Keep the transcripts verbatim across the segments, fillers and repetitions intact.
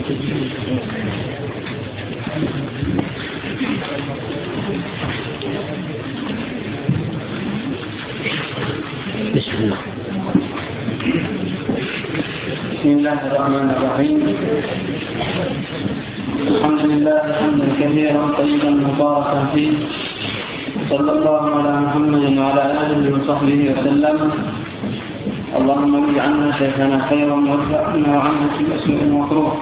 بسم الله. بسم الله الرحمن الرحيم. الحمد لله حمدا كثيرا طيبا مباركا فيه، صلى الله على محمد وعلى اله وصحبه وسلم. اللهم ارض عنا شيخنا خيرا وارفعنا عنه كل سوء مكروه.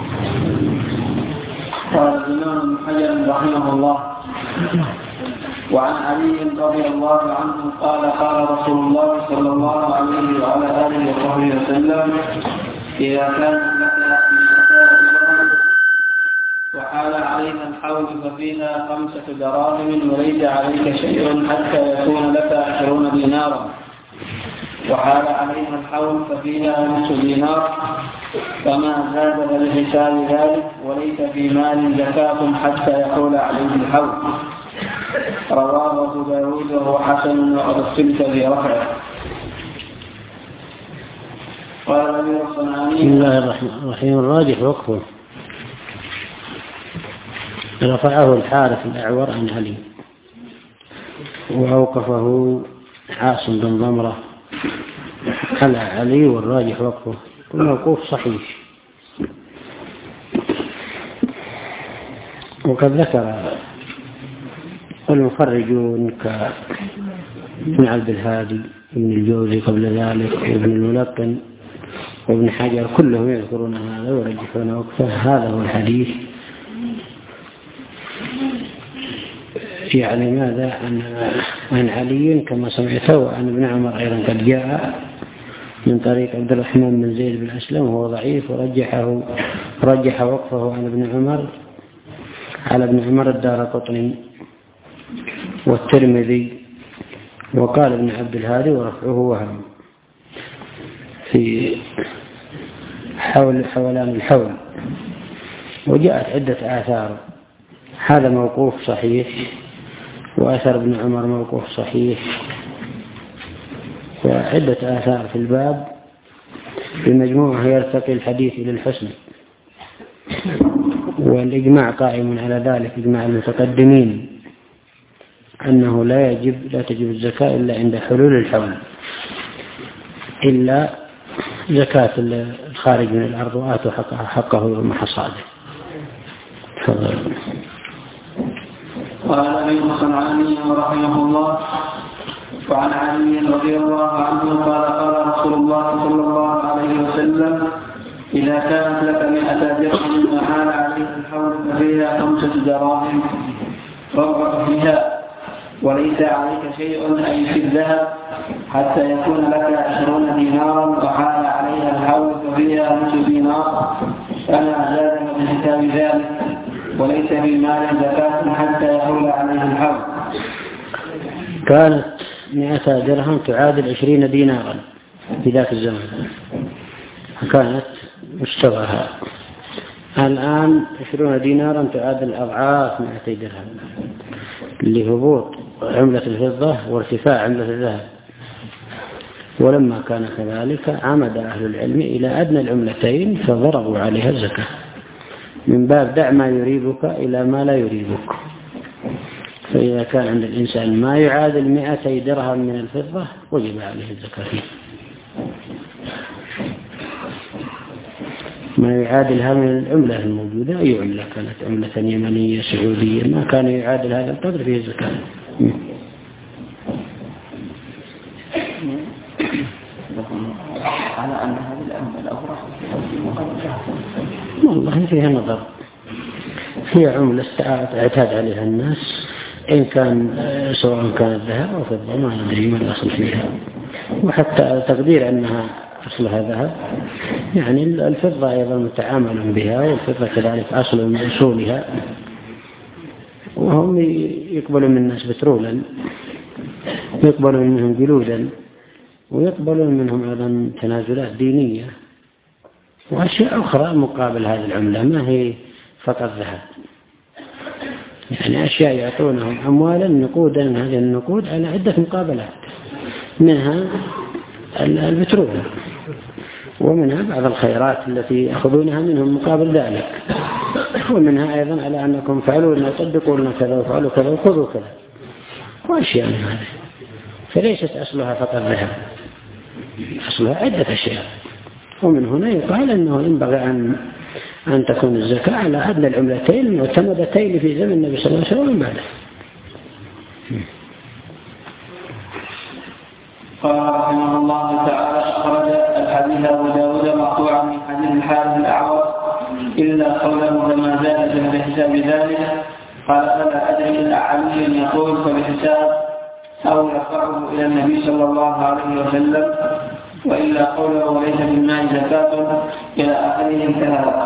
قال الامام ابن حجر رحمه الله: وعن علي رضي الله عنه قال: قال رسول الله صلى الله عليه وعلى اله وصحبه وسلم: اذا كان لك وحال علينا الحول ففينا خمسة دراهم وليس عليك شيء حتى يكون لك عشرون دينارا، وحال علينا الحول ففينا نصف دينار، فما زاد فلحساب ذلك، وليس في مال زكاة حتى يحول عليه الحول. رواه أبو داود وهو حسن وقد اختلف في رفعه. قال الأمير الصنعاني: بسم الله الرحمن الرحيم. الراجح وقفه. رفعه الحارث الأعور عن علي، وأوقفه عاصم بن ضمرة على علي، والراجح وقفه. الموقوف صحيح. وقد ذكر المخرجون كابن عبد الهادي ابن الجوزي قبل ذلك وابن الملقن وابن حجر، كلهم يذكرون هذا ويرجحون وقفه. هذا هو الحديث. يعني ماذا عن عن علي كما سمعته، وعن ابن عمر أيضا قد جاء من طريق عبد الرحمن بن زيد بن أسلم وهو ضعيف، ورجحه رجح وقفه عن ابن عمر على ابن عمر الدارقطني والترمذي. وقال ابن عبد الهادي: ورفعه وهم في حول حولان الحول. وجاءت عدة آثار. هذا موقوف صحيح، وأثر ابن عمر موقوف صحيح، وعدة آثار في الباب. بمجموعة يرتقي الحديث إلى الحسن، والإجماع قائم على ذلك، إجماع المتقدمين، أنه لا يجب لا تجب الزكاة إلا عند حلول الحول، إلا زكاة الخارج من الأرض، وآتوا حقه, حقه يوم حصاده. تفضل. قال الأمير الصنعاني رحمه الله: وعن علي رضي الله عنه قال: قال رسول الله صلى الله عليه وسلم: إذا كانت لك مئة درهم وحال عليك الحول ففيها خمسة دراهم فاربح فيها، وليس عليك شيء أي في الذهب حتى يكون لك عشرون دينارا، وحال عليها الحول ففيها نصف دينار، فما زاد من حساب ذلك، وليس في مال زكاة حتى يحول عليه الحول. كانت مئة درهم تعادل عشرين دينارا في ذاك الزمن، كانت مشتبهة. الآن عشرون دينارا تعادل أضعاف مئتي درهم لهبوط عملة الفضة وارتفاع عملة الذهب. ولما كان كذلك عمد أهل العلم إلى أدنى العملتين فضربوا عليها الزكاة، من باب دع ما يريبك إلى ما لا يريبك. فإذا كان عند الإنسان ما يعادل مئتي درهم من الفضة وجب عليه الزكاة فيه، ما يعادلها من العملة الموجودة، أي عملة كانت، عملة يمنية سعودية، ما كان يعادل هذا القدر فيه الزكاة. على أن هذه العملة الأوراق والله فيها نظر. هي عملة اعتاد عليها الناس، إن كان سواء كانت ذهب أو فضة، ما ندري ما الأصل فيها. وحتى تقدير أنها أصلها ذهب، يعني الفضة أيضا متعامل بها، والفضة كذلك أصل من أصولها. وهم يقبلوا من الناس بترولا، يقبلوا منهم جلودا، ويقبلون منهم أيضا تنازلات دينية وأشياء أخرى مقابل هذه العملة، ما هي فقط ذهب. يعني أشياء يعطونهم أموالا نقودا، هذه النقود على عدة مقابلات، منها البترول ومنها بعض الخيرات التي يأخذونها منهم مقابل ذلك، ومنها أيضا على أنكم فعلوا لنا صدقوا لنا كذا وفعلوا كذا وخذوا كذا وأشياء من هذه. فليست أصلها فقط ذهب، أصلها عدة أشياء. ومن هنا يقال أنه ينبغي أن أن تكون الزكاة على أدنى العملتين المعتمدتين في زمن النبي صلى الله عليه وسلم بعده. قال رحمه الله تعالى: أخرج الحديث أبو داود مقطوعا من حديث الحارث الأعور إلا قوله فما زاد بحساب ذلك. قال: فلا أدري إلا علي يقول فبحساب أو يرفعه إلى النبي صلى الله عليه وسلم، وإلا قوله وليس في المال زكاة إلى آخره انتهى.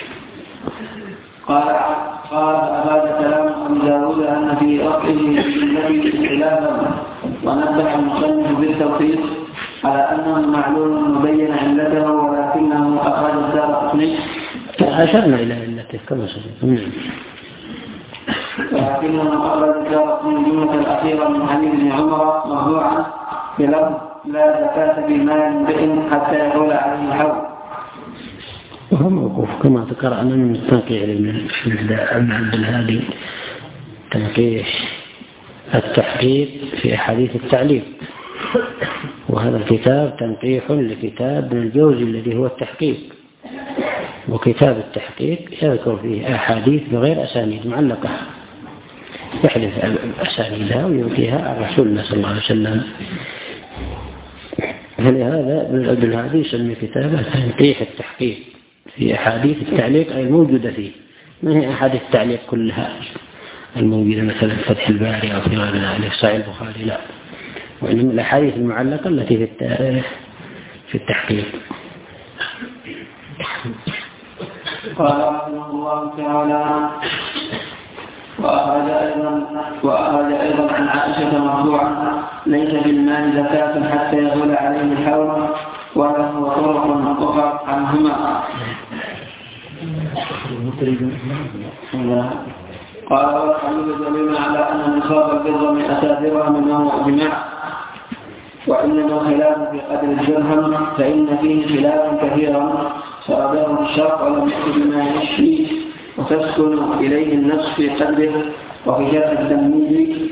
قال قال أباد كلام أبي داود أن في رفعه النبي خلافا، ونبه المصنف بالتوثيق على أنه معلوم مبين علته، ولكنه أخرج الدارقطني. أشرنا إلى علته كما سمعنا. ولكنه أخرج الدارقطني الجملة الأخيرة من حديث ابن عمر مرفوعا بلفظ: لا زكاة في مال امرئ حتى يحول عليه الحول. وهو موقوف كما ذكر أن من التنقيح لابن عبد الهادي تنقيح التحقيق في أحاديث التعليق، وهذا الكتاب تنقيح لكتاب ابن الجوزي الذي هو التحقيق. وكتاب التحقيق يذكر فيه أحاديث بغير أسانيد معلقة، يحذف أسانيدها ويؤتيها عن رسول الله صلى الله عليه وسلم. فلهذا ابن عبد الهادي يسمي كتابه تنقيح التحقيق في أحاديث التعليق أي الموجودة فيه، ما هي أحاديث التعليق كلها الموجودة مثلا في فتح الباري أو في غير ذلك صحيح البخاري، لا، وإنما الأحاديث المعلقة التي في في التحقيق. قال رحمه الله تعالى: وأخرج أيضا وأخرج أيضا عن عائشة مرفوعا: ليس في المال زكاة حتى يغول عليه الحول، وله طرق أخرى عنهما. قال: والحديث دليل على أن نصاب البر مئة درهم وهو إجماع، وإنما الخلاف في قدر الدرهم فإن فيه خلافا كثيرا سرده في الشرق ولم يأت بما يشفي وتسكن إليه النفس في قدره. وفي شرح الدميري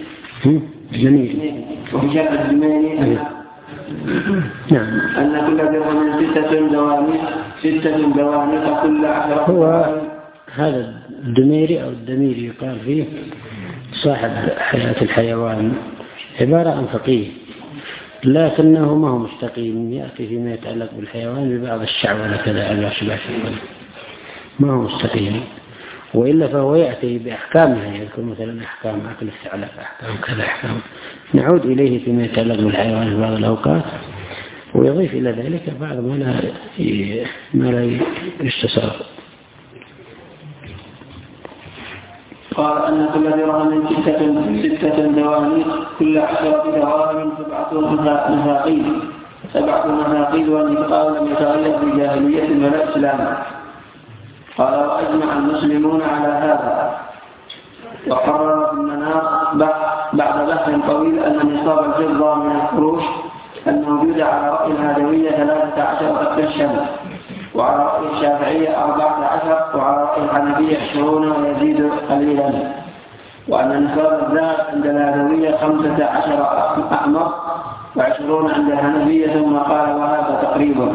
وفي شرح الدميري نعم أن كل درهم ستة دواميق ستة دواميق كل عشرة. هو هذا الدميري أو الدميري يقال فيه صاحب حياة الحيوان، عبارة عن فقيه لكنه ما هو مستقيم، يأتي فيما يتعلق بالحيوان ببعض الشعوذة كذا على شبه ما هو مستقيم، وإلا فهو يأتي بأحكامها، يذكر مثلا أحكام أكل الثعلب، أحكام كذا أحكام، نعود إليه فيما يتعلق بالحيوان في بعض الأوقات، ويضيف إلى ذلك بعض ما لا ما لا يستصار. قال أن كل درهم ستة ستة دوانيق كل عشرة دراهم سبعة مثاقيل سبعة مثاقيل والمثقال لم يتغير في جاهلية ولا إسلام. قال: وأجمع المسلمون على هذا. وقرر في المناط بعد بحث طويل أن نصاب الفضة من الفروش الموجودة على رأي الهادوية ثلاثة عشر قرشا، وعلى رأي الشافعية أربعة عشر، وعلى رأي الحنفية عشرون ويزيد قليلا، وأن نصاب الذهب عند الهادوية خمسة عشر أحمر وعشرون عند الحنفية، ثم قال: وهذا تقريبا.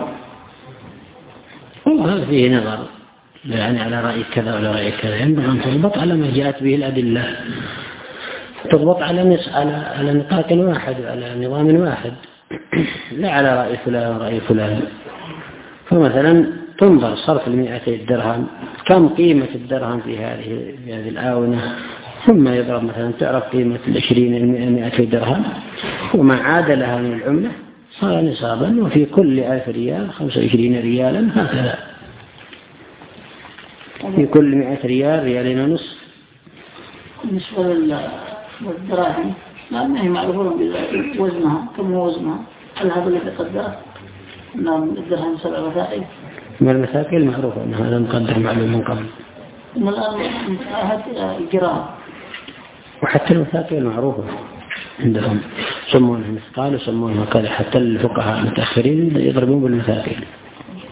هذا فيه نظر، يعني على رأي كذا ولا رأي كذا، ينبغي أن تضبط على ما جاءت به الأدلة، تضبط على على نطاق واحد وعلى نظام واحد، لا على رأي فلان ورأي فلان. فمثلا تنظر صرف المئتي درهم، كم قيمة الدرهم في هذه في هذه الآونة، ثم يضرب مثلا تعرف قيمة العشرين المئتي درهم وما عاد لها من العملة صار نصابا، وفي كل ألف ريال خمسة وعشرين ريالا، هكذا في كل مئة ريال ريالين ونصف. بالنسبة للدراهم ما هي معروفة بوزنها، كم هو وزنها؟ هل هذا اللي تقدره؟ أن الدرهم سبع مثاقيل. ما المثاقيل معروفة أن هذا مقدر معلوم من قبل. أما الآن الجرام. وحتى المثاقيل معروفة عندهم، يسمونها مثقال ويسمونها كذا، حتى الفقهاء المتأخرين يضربون بالمثاقيل.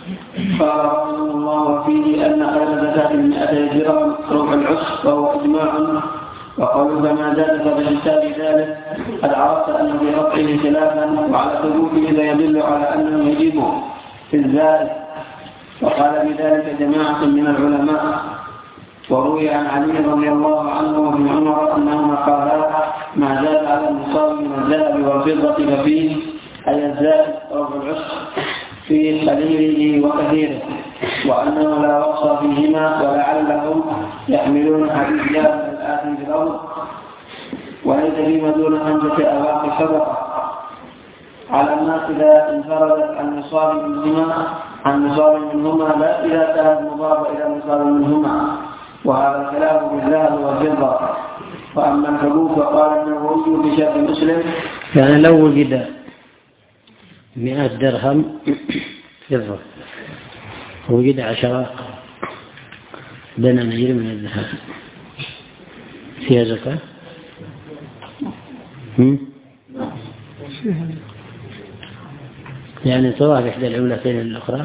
قال رحمه الله وفيه أن خير زكاة المئتي درهم ربع العشر وهو إجماع، وقالوا فما زاد فبحساب ذلك قد عرفت أن في رفعه خلافا وعلى ثبوته لا يدل على أنه يجب في الزائد، وقال بذلك جماعة من العلماء. وروي عن علي رضي الله عنه وابن عمر أنهما قالا ما زاد على النصاب من الذهب والفضة ففيه أي الزائد ربع العشر في قليله وكثيره، وأنه لا رخص فيهما ولعلهم يحملون حديث جابر الآتي في الأرض وليس فيما دون خمسة أواق صدقة على الناس إذا انفردت عن نصاب منهما عن نصاب منهما لا إذا كانت مضافة إلى نصاب منهما، وهذا الكلام بالذهب والفضة. وأما الحبوب فقال النووي في شرح مسلم يعني لو وجد مئة درهم فضة ووجد عشرة دنانير من الذهب فيها زكاة؟ يعني تضاف إحدى العملتين الأخرى؟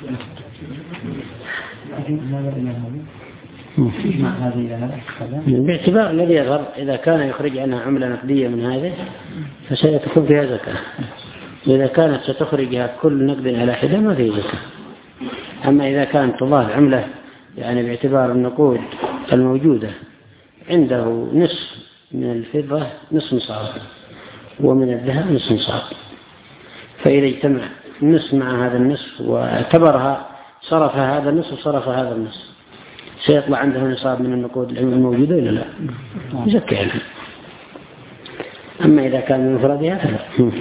باعتبار الذي يظهر إذا كان يخرج عنها عملة نقدية من هذه فسيتكون فيها زكاة، وإذا كانت ستخرجها كل نقد على حدة ما فيه زكاة. أما إذا كانت تضاف عملة يعني باعتبار النقود الموجودة عنده نصف من الفضة نصف نصاب ومن الذهب نصف نصاب، فإذا اجتمع النصف مع هذا النصف واعتبرها صرف هذا النصف وصرف هذا النصف سيطلع عنده نصاب من النقود الموجودة ولا لا؟ يزكي عنها. أما إذا كان من مفردها فلا.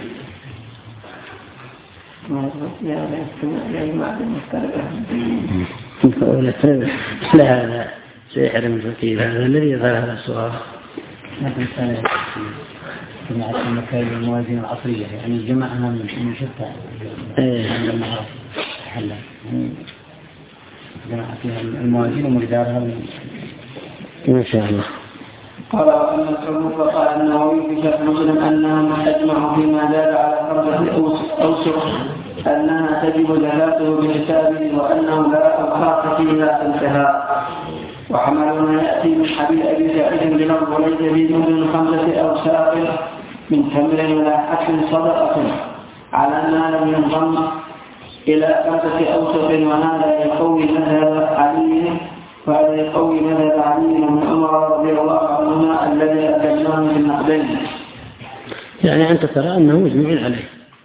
لا هذا سيحرم الفقير، هذا الذي يظهر هذا السؤال. جماعة المكاين الموازين العصرية يعني جماعها من شتى عندما حلا جماعة فيها الموازين ومقدارها ما شاء الله. قال وأن الحكم فقال النووي في شرح مسلم أنهم أجمعوا فيما زاد على خمسة أوسق أنها تجب زكاته بحسابه وأنه لا أوقات فيها انتهى. وحملنا يأتي من حديث أبي سعيد بلفظ وليس في من خمسة أوساق من تمر ولا حكم صدقة على أنها لم ينضم إلى خمسة أوسق، وهذا يقوي مذهب علي وهذا يقوي مذهب علي بن عمر رضي الله عنهما الذي أكلناه في النقدين. يعني أنت ترى أنه مجمع عليه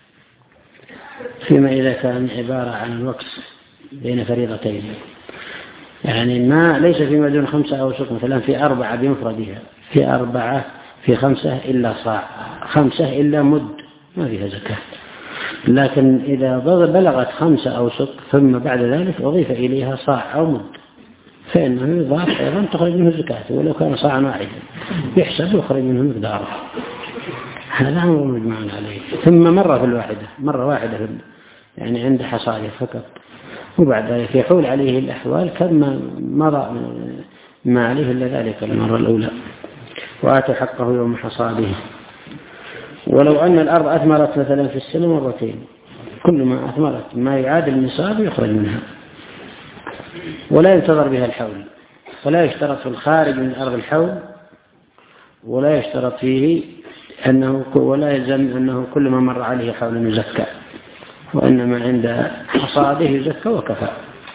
فيما إذا كان عبارة عن الوقت بين فريضتين، يعني ما ليس فيما دون خمسة أوسق مثلا في أربعة بمفردها، في أربعة في خمسة إلا صاع، خمسة إلا مد ما فيها زكاة. لكن إذا بلغت خمسة أوسق ثم بعد ذلك أضيف إليها صاع أو مد فإنه يضاف أيضا تخرج منه زكاة ولو كان صاعا واحدا يحسب ويخرج منه مقداره. هذا أمر مجمع عليه. ثم مرة في الواحدة مرة واحدة في يعني عند حصاده فقط، وبعد ذلك يحول عليه الأحوال كما مضى ما عليه إلا ذلك المرة الأولى. وآتوا حقه يوم حصاده. ولو أن الأرض أثمرت مثلا في السنة مرتين كل ما أثمرت ما يعادل النصاب يخرج منها ولا ينتظر بها الحول، ولا يشترط في الخارج من أرض الحول، ولا يشترط فيه أنه ولا يلزم أنه كل ما مر عليه حول يزكى، وإنما عند حصاده يزكى وكفى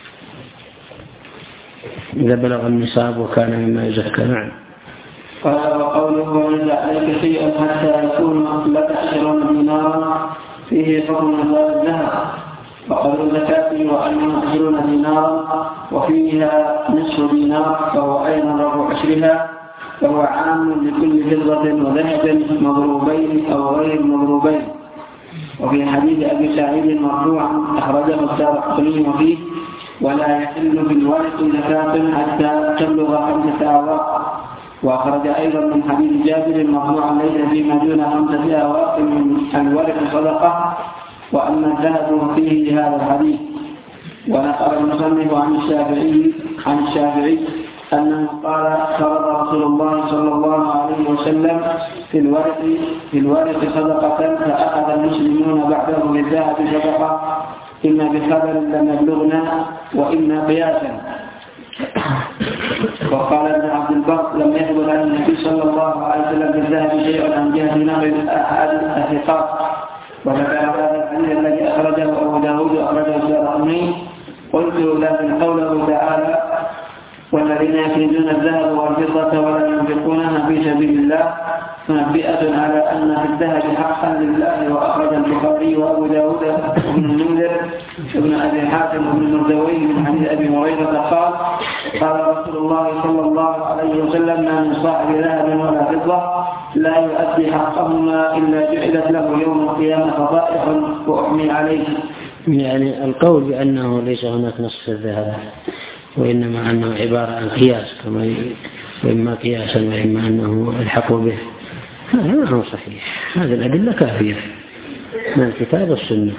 إذا بلغ النصاب وكان مما يزكى. نعم. قال وقوله وإذا عليك شيئا حتى يكون لك عشرون دينارا فيه حكم نصاب الذهب، وقول زكاته وأنه عشرون دينارا وفيها نصف دينار فهو أيضا ربع عشرها، فهو عام لكل فضة وذهب مضروبين أو غير مضروبين. وفي حديث أبي سعيد مرفوعا أخرجه الدارقطني وفيه ولا يحل في الورق زكاة حتى تبلغ خمسة أواق. وأخرج أيضا من حديث جابر مرفوعا ليس فيما دون خمسة أواق من الورق صدقة، وأما الذهب فيه لهذا الحديث. ونقل المصنف عن الشافعي عن الشافعي أنه قال فرض رسول الله صلى الله عليه وسلم في الورق في الورق صدقة فأخذ المسلمون بعده بالذهب صدقة إما بخبر لم يبلغنا وإما قياسا. وقال ابن عبد البر لم يثبت عن النبي صلى الله عليه وسلم بالذهب شيء عن جهة نقل أحد الثقات. وذكر هذا الحديث الذي أخرجه أبو داود وأخرجه الدارقطني. قلت لكن قوله تعالى والذين يكنزون الذهب والفضة ولا ينفقونها في سبيل الله منبئة على أن في الذهب حقا لله. وأخرج البخاري وأبو داود وابن المنذر وابن أبي حاتم وابن المردوي من حديث أبي هريرة قال قال رسول الله صلى الله عليه وسلم ما من صاحب ذهب ولا فضة لا يؤدي حقهما إلا جعلت له يوم القيامة فضائح وأحمي عليه. يعني القول بأنه ليس هناك نص في الذهب وإنما أنه عبارة عن قياس كما وإما قياسا وإما أنه الحق به هذا ما هو صحيح. هذه الأدلة كافية من الكتاب والسنة.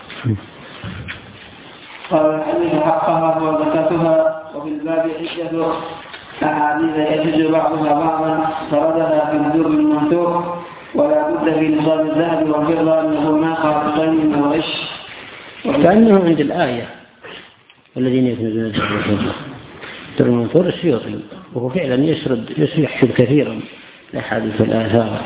قال الحديث حقها وزكاتها. وفي الباب عدة أحاديث يجوز بعضها بعضا فردها في الدر المنثور. ولا بد في نصاب الذهب والفضة أن يكون خالصين من الغش. كأنه عند الآية الذين يكنزون الذهب والفضة الدر المنثور السيوطي وهو فعلا يسرد يسرد كثيرا لأحاديث الآثار.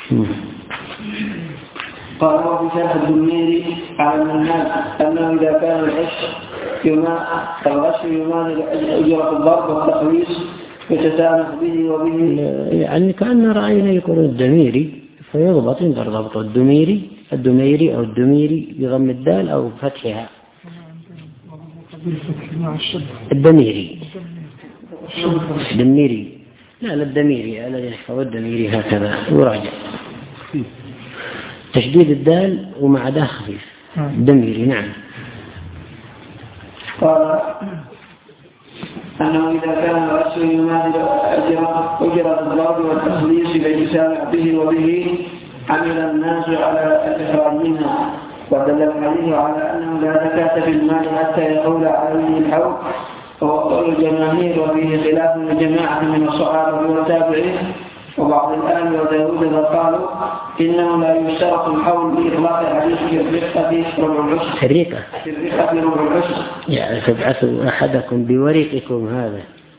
قال وفي شرح الدميري على الناس أنه إذا كان الغش الغش يماثل أجرة الضرب والتخويص يتسامح به وبه. يعني كأن رأينا يقول الدميري فيضبط ينظر ضبط الدميري الدميري أو الدميري بضم الدال أو فتحها الدميري الدميري لا لا الدميري الذي يحفظ الدميري هكذا يراجع تشديد الدال ومع ده خفيف الدميري. نعم. قال أنه إذا كان الغش يماثل أجرة الضرب والتخليص فيسامح به وبه عمل الناس على الإخراج منها. ودل الحديث على أنه لا زكاة في المال حتى يحول عليه الحول وهو قول الجماهير وفيه خلاف الجماعة من الصحابة والتابعين وبعض الآن وداود قالوا إنه لا يشترط الحول لإطلاق حديث الرقة ربع العشر الرقة الرقة ربع العشر يعني تبعثوا أحدكم بورقكم هذا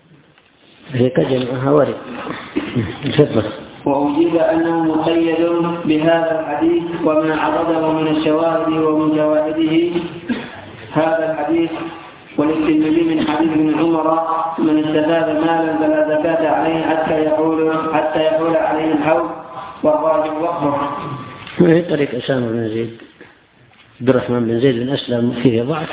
رقة جمعها ورق. تفضل. وأجيب أنه مقيد بهذا الحديث وما عرضه من الشواهد ومن جواهده هذا الحديث. وللترمذي من حديث ابن عمر من استفاد مالا فلا زكاة عليه حتى يحول حتى يحول عليه الحول والراجع وقفه. وهي طريق أسامة بن زيد عبد الرحمن بن زيد بن أسلم فيه ضعف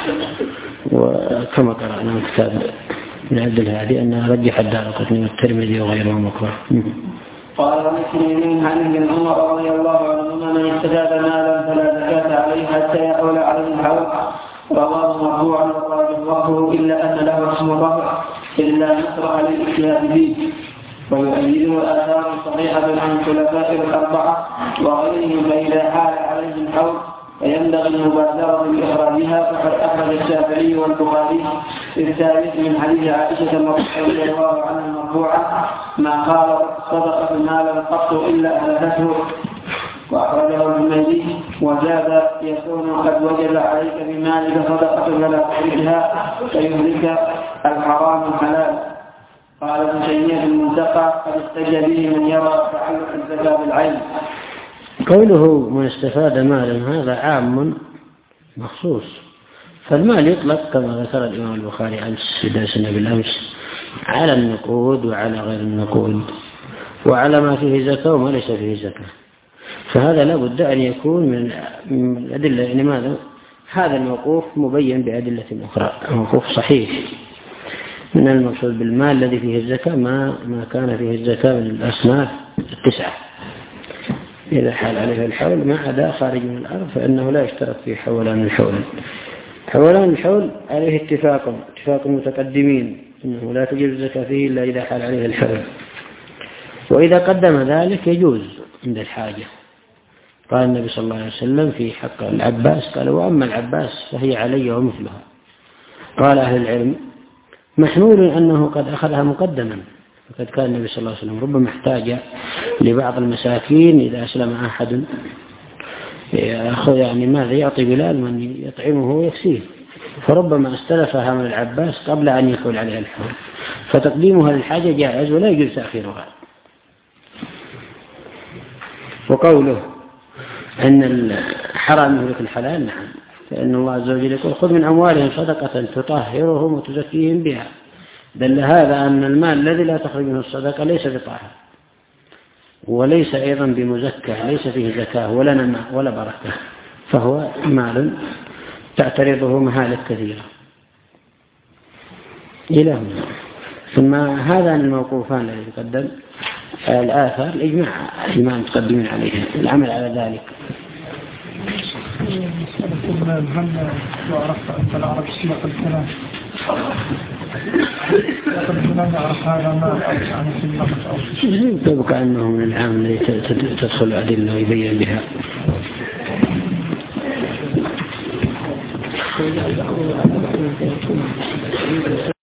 وكما قرأنا في كتاب من عدل هذه أنه رجح الدارقطني والترمذي وغيره مكروه. قال وللترمذي من حديث ابن عمر رضي الله عنهما من استفاد مالا فلا زكاة عليه حتى يحول عليه الحول رواه مرفوعا وقال الله إلا أن له اسم الرفع إلا نصر للاجتهاد فيه. ويؤيده الآثار الصحيحة عن الخلفاء الأربعة وغيرهم فإذا حال عليهم الحول فينبغي المبادرة بإخراجها. فقد أخرج الشافعي والبخاري في الثالث من حديث عائشة رضي الله عنها مرفوعا ما قال صدقة مالا قط إلا أهلكته. وأخرجه الحميدي وزاد يكون قد وجب عليك بمالك صدقة فلا تخرجها فيهلك الحرام الحلال. قال ابن تيمية المنتقى قد احتج به من يرى تعلق الزكاة بالعين. قوله من استفاد مالا هذا عام مخصوص. فالمال يطلق كما ذكر الإمام البخاري عن سداسنا بالأمس على النقود وعلى غير النقود وعلى ما فيه زكاة وما ليس فيه زكاة. فهذا لا بد أن يكون من الأدلة. يعني ماذا؟ هذا الموقوف مبين بأدلة أخرى موقوف صحيح. من المقصود بالمال الذي فيه الزكاة ما ما كان فيه الزكاة من الأصناف التسعة إذا حال عليه الحول ما عدا خارج من الأرض فإنه لا يشترط فيه حولان الحول. حولان الحول عليه اتفاق اتفاق المتقدمين إنه لا تجوز الزكاة فيه إلا إذا حال عليه الحول. وإذا قدم ذلك يجوز عند الحاجة. قال النبي صلى الله عليه وسلم في حق العباس قال وأما العباس فهي علي ومثلها. قال أهل العلم محمول أنه قد أخذها مقدما. فقد كان النبي صلى الله عليه وسلم ربما احتاج لبعض المساكين إذا أسلم أحد يأخذ يعني ماذا يعطي بلال من يطعمه ويكسيه، فربما استلفها من العباس قبل أن يحول عليها الحول، فتقديمها للحاجة جائز ولا يجوز تأخيرها. وقوله أن الحرام يهلك الحلال، نعم، فإن الله عز وجل يقول خذ من أموالهم صدقة تطهرهم وتزكيهم بها، دل هذا أن المال الذي لا تخرج منه الصدقة ليس بطاهر وليس أيضا بمزكى، ليس فيه زكاة ولا نماء ولا بركة، فهو مال تعترضه مهالك كثيرة إلى هنا. ثم هذان الموقوفان الذي يقدم الآثار الإجماع الإمام متقدمين عليها العمل على ذلك. هل لو عرفت أنت العرب سياق الكلام لقد لا نعرف هذا ما يعني في اللغة أو في الشيء يبقى أنه من العام الذي تدخل أدلة ويبين بها.